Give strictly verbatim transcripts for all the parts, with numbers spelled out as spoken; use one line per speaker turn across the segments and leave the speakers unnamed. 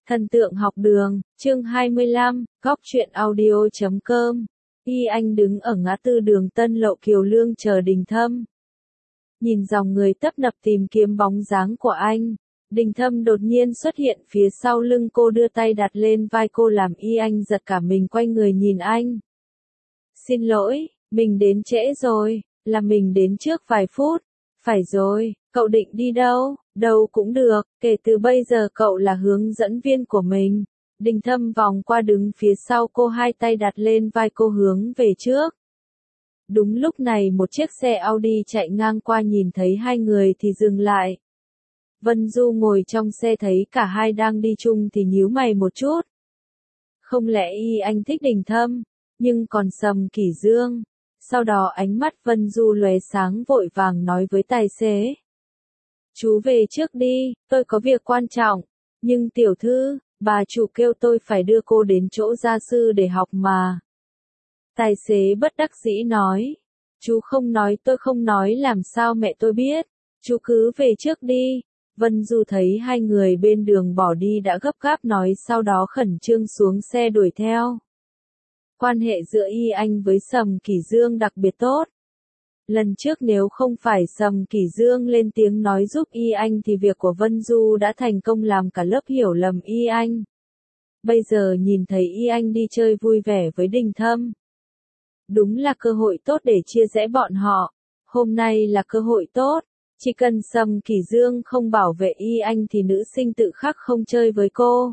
Thần tượng học đường, chương hai mươi lăm, góc truyện audio chấm com. Y Anh đứng ở ngã tư đường Tân Lộ Kiều Lương chờ Đình Thâm. Nhìn dòng người tấp nập tìm kiếm bóng dáng của anh, Đình Thâm đột nhiên xuất hiện phía sau lưng cô, đưa tay đặt lên vai cô làm Y Anh giật cả mình, quay người nhìn anh. Xin lỗi, mình đến trễ rồi, là mình đến trước vài phút. Phải rồi, cậu định đi đâu? Đâu cũng được, kể từ bây giờ cậu là hướng dẫn viên của mình. Đình Thâm vòng qua đứng phía sau cô, hai tay đặt lên vai cô hướng về trước. Đúng lúc này một chiếc xe Audi chạy ngang qua, nhìn thấy hai người thì dừng lại. Vân Du ngồi trong xe thấy cả hai đang đi chung thì nhíu mày một chút. Không lẽ Y Anh thích Đình Thâm, nhưng còn Sầm Kỷ Dương. Sau đó ánh mắt Vân Du lóe sáng, vội vàng nói với tài xế. Chú về trước đi, tôi có việc quan trọng. Nhưng tiểu thư, bà chủ kêu tôi phải đưa cô đến chỗ gia sư để học mà. Tài xế bất đắc dĩ nói. Chú không nói tôi không nói làm sao mẹ tôi biết. Chú cứ về trước đi. Vân Du thấy hai người bên đường bỏ đi đã gấp gáp nói, sau đó khẩn trương xuống xe đuổi theo. Quan hệ giữa Y Anh với Sầm Kỷ Dương đặc biệt tốt. Lần trước nếu không phải Sầm Kỷ Dương lên tiếng nói giúp Y Anh thì việc của Vân Du đã thành công, làm cả lớp hiểu lầm Y Anh. Bây giờ nhìn thấy Y Anh đi chơi vui vẻ với Đình Thâm, đúng là cơ hội tốt để chia rẽ bọn họ. Hôm nay là cơ hội tốt, chỉ cần Sầm Kỷ Dương không bảo vệ Y Anh thì nữ sinh tự khắc không chơi với cô.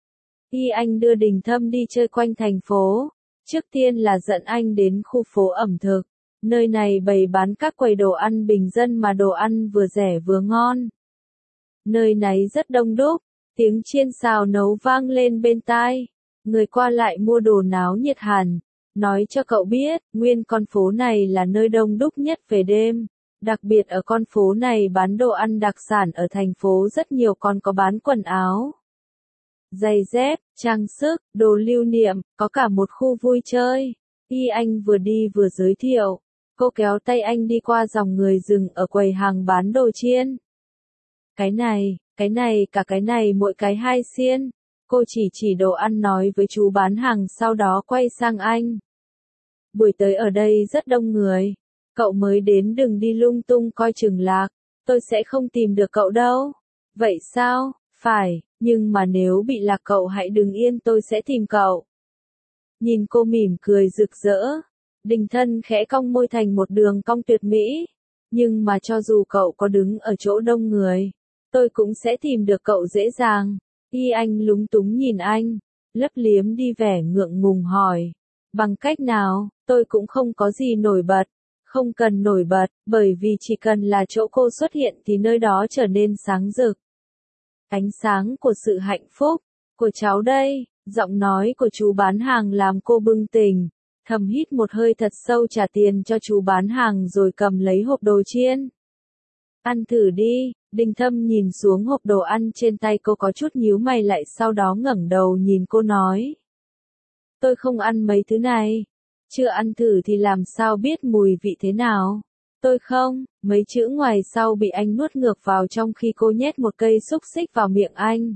Y Anh đưa Đình Thâm đi chơi quanh thành phố. Trước tiên là dẫn anh đến khu phố ẩm thực. Nơi này bày bán các quầy đồ ăn bình dân mà đồ ăn vừa rẻ vừa ngon. Nơi này rất đông đúc, tiếng chiên xào nấu vang lên bên tai. Người qua lại mua đồ náo nhiệt hẳn. Nói cho cậu biết, nguyên con phố này là nơi đông đúc nhất về đêm. Đặc biệt ở con phố này bán đồ ăn đặc sản ở thành phố rất nhiều, còn có bán quần áo, giày dép, trang sức, đồ lưu niệm, có cả một khu vui chơi. Y Anh vừa đi vừa giới thiệu. Cô kéo tay anh đi qua dòng người dừng ở quầy hàng bán đồ chiên. Cái này, cái này, cả cái này mỗi cái hai xiên. Cô chỉ chỉ đồ ăn nói với chú bán hàng, sau đó quay sang anh. Buổi tới ở đây rất đông người. Cậu mới đến đừng đi lung tung coi chừng lạc. Tôi sẽ không tìm được cậu đâu. Vậy sao? Phải, nhưng mà nếu bị lạc cậu hãy đứng yên, tôi sẽ tìm cậu. Nhìn cô mỉm cười rực rỡ, Đình Thân khẽ cong môi thành một đường cong tuyệt mỹ. Nhưng mà cho dù cậu có đứng ở chỗ đông người, tôi cũng sẽ tìm được cậu dễ dàng. Y Anh lúng túng nhìn anh, lấp liếm đi vẻ ngượng ngùng hỏi. Bằng cách nào? Tôi cũng không có gì nổi bật. Không cần nổi bật, bởi vì chỉ cần là chỗ cô xuất hiện thì nơi đó trở nên sáng rực. Ánh sáng của sự hạnh phúc, của cháu đây. Giọng nói của chú bán hàng làm cô bừng tỉnh, thầm hít một hơi thật sâu, trả tiền cho chú bán hàng rồi cầm lấy hộp đồ chiên. Ăn thử đi. Đình Thâm nhìn xuống hộp đồ ăn trên tay cô, có chút nhíu mày lại, sau đó ngẩng đầu nhìn cô nói. Tôi không ăn mấy thứ này. Chưa ăn thử thì làm sao biết mùi vị thế nào. Tôi không, mấy chữ ngoài sau bị anh nuốt ngược vào trong khi cô nhét một cây xúc xích vào miệng anh.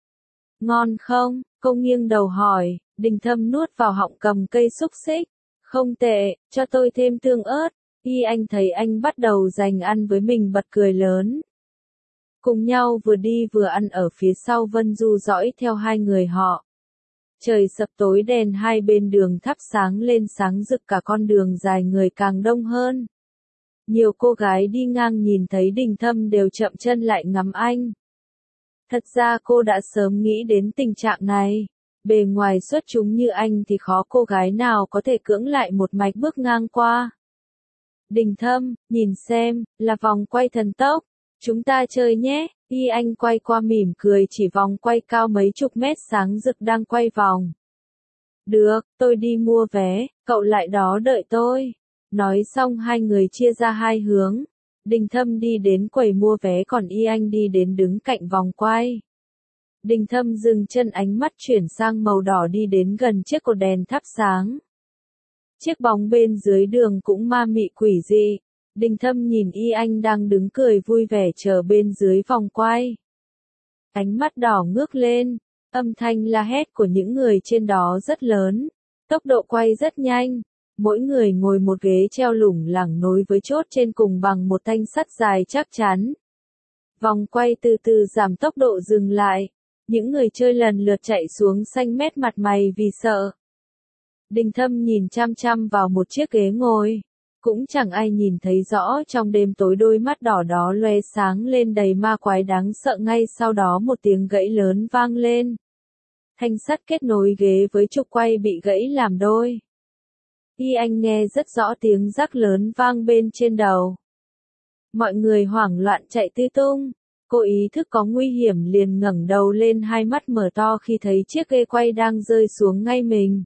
Ngon không? Cô nghiêng đầu hỏi. Đình Thâm nuốt vào họng, cầm cây xúc xích. Không tệ, cho tôi thêm tương ớt. Y Anh thấy anh bắt đầu giành ăn với mình bật cười lớn. Cùng nhau vừa đi vừa ăn ở phía sau Vân Du dõi theo hai người họ. Trời sập tối, đèn hai bên đường thắp sáng lên sáng rực cả con đường dài, người càng đông hơn. Nhiều cô gái đi ngang nhìn thấy Đình Thâm đều chậm chân lại ngắm anh. Thật ra cô đã sớm nghĩ đến tình trạng này. Bề ngoài xuất chúng như anh thì khó cô gái nào có thể cưỡng lại một mạch bước ngang qua. Đình Thâm, nhìn xem, là vòng quay thần tốc. Chúng ta chơi nhé. Y Anh quay qua mỉm cười chỉ vòng quay cao mấy chục mét sáng rực đang quay vòng. Được, tôi đi mua vé, cậu lại đó đợi tôi. Nói xong hai người chia ra hai hướng. Đình Thâm đi đến quầy mua vé, còn Y Anh đi đến đứng cạnh vòng quay. Đình Thâm dừng chân, ánh mắt chuyển sang màu đỏ, đi đến gần chiếc cột đèn thắp sáng. Chiếc bóng bên dưới đường cũng ma mị quỷ dị. Đình Thâm nhìn Y Anh đang đứng cười vui vẻ chờ bên dưới vòng quay. Ánh mắt đỏ ngước lên. Âm thanh la hét của những người trên đó rất lớn, tốc độ quay rất nhanh, mỗi người ngồi một ghế treo lủng lẳng nối với chốt trên cùng bằng một thanh sắt dài chắc chắn. Vòng quay từ từ giảm tốc độ dừng lại, những người chơi lần lượt chạy xuống xanh mét mặt mày vì sợ. Đình Thâm nhìn chăm chăm vào một chiếc ghế ngồi, cũng chẳng ai nhìn thấy rõ trong đêm tối đôi mắt đỏ đó loe sáng lên đầy ma quái đáng sợ. Ngay sau đó một tiếng gãy lớn vang lên. Thanh sắt kết nối ghế với trục quay bị gãy làm đôi. Y Anh nghe rất rõ tiếng rắc lớn vang bên trên đầu. Mọi người hoảng loạn chạy tứ tung. Cô ý thức có nguy hiểm liền ngẩng đầu lên, hai mắt mở to khi thấy chiếc ghế quay đang rơi xuống ngay mình.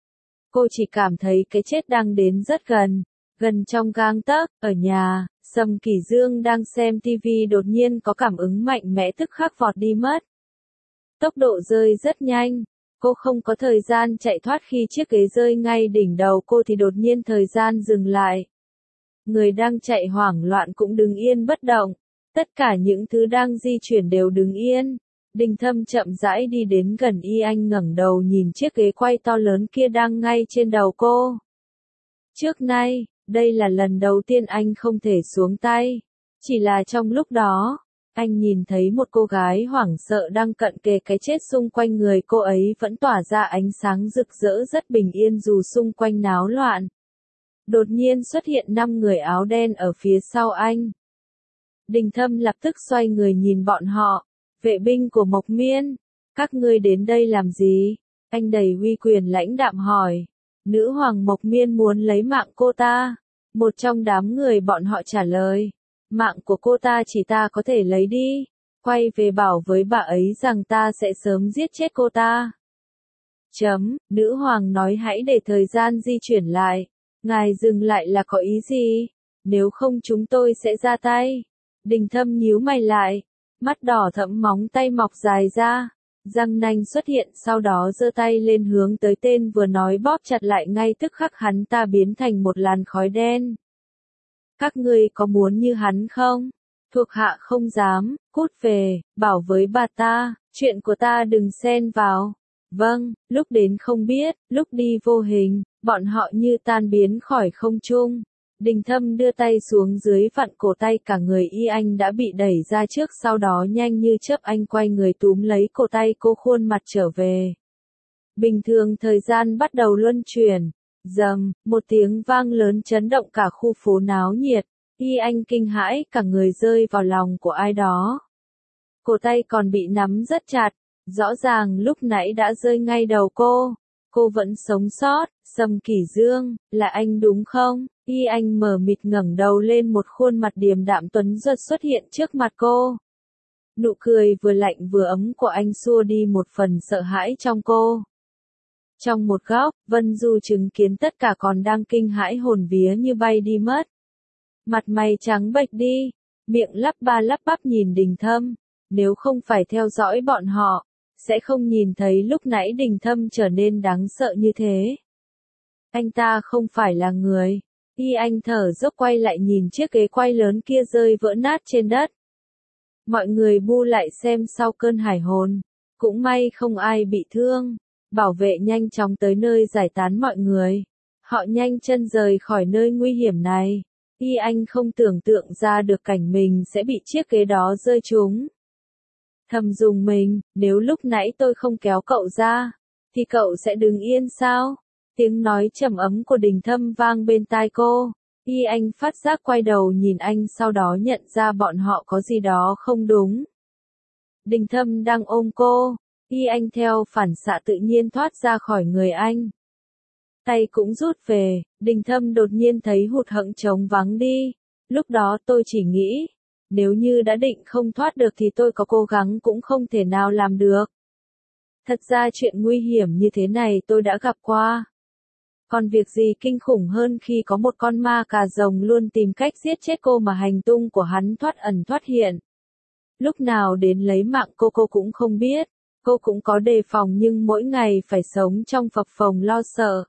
Cô chỉ cảm thấy cái chết đang đến rất gần, gần trong gang tấc. Ở nhà, Sầm Kỷ Dương đang xem tivi đột nhiên có cảm ứng mạnh mẽ tức khắc vọt đi mất. Tốc độ rơi rất nhanh, cô không có thời gian chạy thoát. Khi chiếc ghế rơi ngay đỉnh đầu cô thì đột nhiên thời gian dừng lại. Người đang chạy hoảng loạn cũng đứng yên bất động, tất cả những thứ đang di chuyển đều đứng yên. Đình Thâm chậm rãi đi đến gần Y Anh, ngẩng đầu nhìn chiếc ghế quay to lớn kia đang ngay trên đầu cô. Trước nay, đây là lần đầu tiên anh không thể xuống tay. Chỉ là trong lúc đó, anh nhìn thấy một cô gái hoảng sợ đang cận kề cái chết, xung quanh người cô ấy vẫn tỏa ra ánh sáng rực rỡ rất bình yên dù xung quanh náo loạn. Đột nhiên xuất hiện năm người áo đen ở phía sau anh. Đình Thâm lập tức xoay người nhìn bọn họ. Vệ binh của Mộc Miên, các ngươi đến đây làm gì? Anh đầy uy quyền lãnh đạm hỏi. Nữ hoàng Mộc Miên muốn lấy mạng cô ta. Một trong đám người bọn họ trả lời. Mạng của cô ta chỉ ta có thể lấy đi. Quay về bảo với bà ấy rằng ta sẽ sớm giết chết cô ta. Chấm, nữ hoàng nói hãy để thời gian di chuyển lại. Ngài dừng lại là có ý gì? Nếu không chúng tôi sẽ ra tay. Đình Thâm nhíu mày lại. Mắt đỏ thẫm, móng tay mọc dài ra. Răng nanh xuất hiện, sau đó giơ tay lên hướng tới tên vừa nói, bóp chặt lại. Ngay tức khắc hắn ta biến thành một làn khói đen. Các ngươi có muốn như hắn không? Thuộc hạ không dám, cút về, bảo với bà ta, chuyện của ta đừng xen vào. Vâng, lúc đến không biết, lúc đi vô hình, bọn họ như tan biến khỏi không trung. Đình Thâm đưa tay xuống dưới vặn cổ tay, cả người Y Anh đã bị đẩy ra trước, sau đó nhanh như chớp anh quay người túm lấy cổ tay cô, khuôn mặt trở về. Bình thường thời gian bắt đầu luân chuyển. Dầm, một tiếng vang lớn chấn động cả khu phố náo nhiệt. Y Anh kinh hãi, cả người rơi vào lòng của ai đó. Cổ tay còn bị nắm rất chặt, rõ ràng lúc nãy đã rơi ngay đầu cô. Cô vẫn sống sót. Sầm Kỷ Dương, là anh đúng không? Y Anh mờ mịt ngẩng đầu lên, một khuôn mặt điềm đạm tuấn giật xuất hiện trước mặt cô. Nụ cười vừa lạnh vừa ấm của anh xua đi một phần sợ hãi trong cô. Trong một góc, Vân Du chứng kiến tất cả còn đang kinh hãi hồn vía như bay đi mất. Mặt mày trắng bệch đi, miệng lắp ba lắp bắp nhìn Đình Thâm. Nếu không phải theo dõi bọn họ, sẽ không nhìn thấy lúc nãy Đình Thâm trở nên đáng sợ như thế. Anh ta không phải là người. Y Anh thở dốc quay lại nhìn chiếc ghế quay lớn kia rơi vỡ nát trên đất. Mọi người bu lại xem sau cơn hải hồn. Cũng may không ai bị thương. Bảo vệ nhanh chóng tới nơi giải tán mọi người. Họ nhanh chân rời khỏi nơi nguy hiểm này. Y Anh không tưởng tượng ra được cảnh mình sẽ bị chiếc ghế đó rơi trúng. Thầm dùng mình, nếu lúc nãy tôi không kéo cậu ra, thì cậu sẽ đứng yên sao? Tiếng nói trầm ấm của Đình Thâm vang bên tai cô. Y Anh phát giác quay đầu nhìn anh, sau đó nhận ra bọn họ có gì đó không đúng. Đình Thâm đang ôm cô. Y Anh theo phản xạ tự nhiên thoát ra khỏi người anh. Tay cũng rút về. Đình Thâm đột nhiên thấy hụt hẫng, trống vắng đi. Lúc đó tôi chỉ nghĩ, nếu như đã định không thoát được thì tôi có cố gắng cũng không thể nào làm được. Thật ra chuyện nguy hiểm như thế này tôi đã gặp qua. Còn việc gì kinh khủng hơn khi có một con ma cà rồng luôn tìm cách giết chết cô mà hành tung của hắn thoát ẩn thoát hiện. Lúc nào đến lấy mạng cô cô cũng không biết. Cô cũng có đề phòng nhưng mỗi ngày phải sống trong phập phồng lo sợ.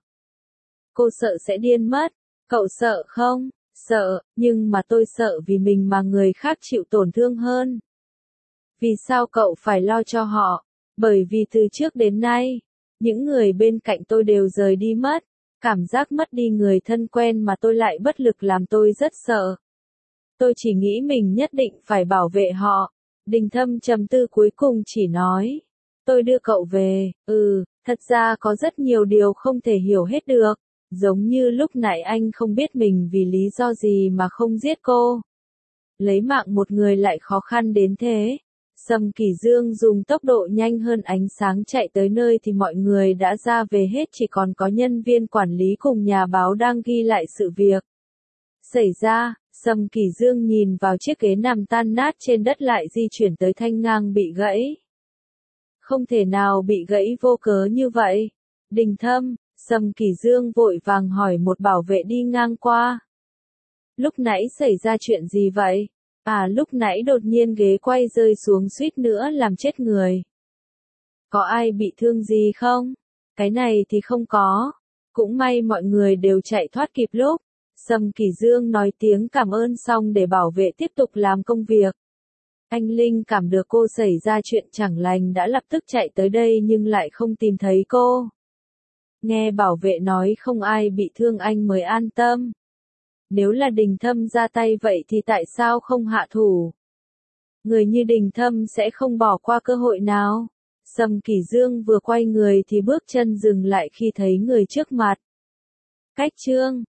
Cô sợ sẽ điên mất. Cậu sợ không? Sợ, nhưng mà tôi sợ vì mình mà người khác chịu tổn thương hơn. Vì sao cậu phải lo cho họ? Bởi vì từ trước đến nay, những người bên cạnh tôi đều rời đi mất. Cảm giác mất đi người thân quen mà tôi lại bất lực làm tôi rất sợ. Tôi chỉ nghĩ mình nhất định phải bảo vệ họ. Đình Thâm trầm tư cuối cùng chỉ nói. Tôi đưa cậu về, ừ, thật ra có rất nhiều điều không thể hiểu hết được. Giống như lúc nãy anh không biết mình vì lý do gì mà không giết cô. Lấy mạng một người lại khó khăn đến thế. Sầm Kỷ Dương dùng tốc độ nhanh hơn ánh sáng chạy tới nơi thì mọi người đã ra về hết, chỉ còn có nhân viên quản lý cùng nhà báo đang ghi lại sự việc xảy ra. Sầm Kỷ Dương nhìn vào chiếc ghế nằm tan nát trên đất lại di chuyển tới thanh ngang bị gãy. Không thể nào bị gãy vô cớ như vậy. Đình Thâm, Sầm Kỷ Dương vội vàng hỏi một bảo vệ đi ngang qua. Lúc nãy xảy ra chuyện gì vậy? À, lúc nãy đột nhiên ghế quay rơi xuống suýt nữa làm chết người. Có ai bị thương gì không? Cái này thì không có. Cũng may mọi người đều chạy thoát kịp lúc. Sầm Kỷ Dương nói tiếng cảm ơn xong để bảo vệ tiếp tục làm công việc. Anh Linh cảm được cô xảy ra chuyện chẳng lành đã lập tức chạy tới đây nhưng lại không tìm thấy cô. Nghe bảo vệ nói không ai bị thương anh mới an tâm. Nếu là Đình Thâm ra tay vậy thì tại sao không hạ thủ? Người như Đình Thâm sẽ không bỏ qua cơ hội nào. Sầm Kỷ Dương vừa quay người thì bước chân dừng lại khi thấy người trước mặt. Cách chương